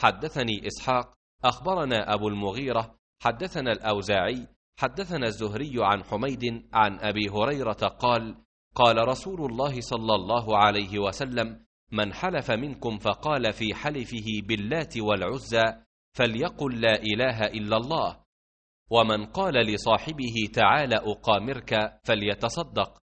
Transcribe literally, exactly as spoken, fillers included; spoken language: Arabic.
حدثني إسحاق أخبرنا أبو المغيرة حدثنا الأوزاعي حدثنا الزهري عن حميد عن أبي هريرة قال قال رسول الله صلى الله عليه وسلم من حلف منكم فقال في حلفه باللات والعزى فليقل لا إله إلا الله، ومن قال لصاحبه تعال أقامرك فليتصدق،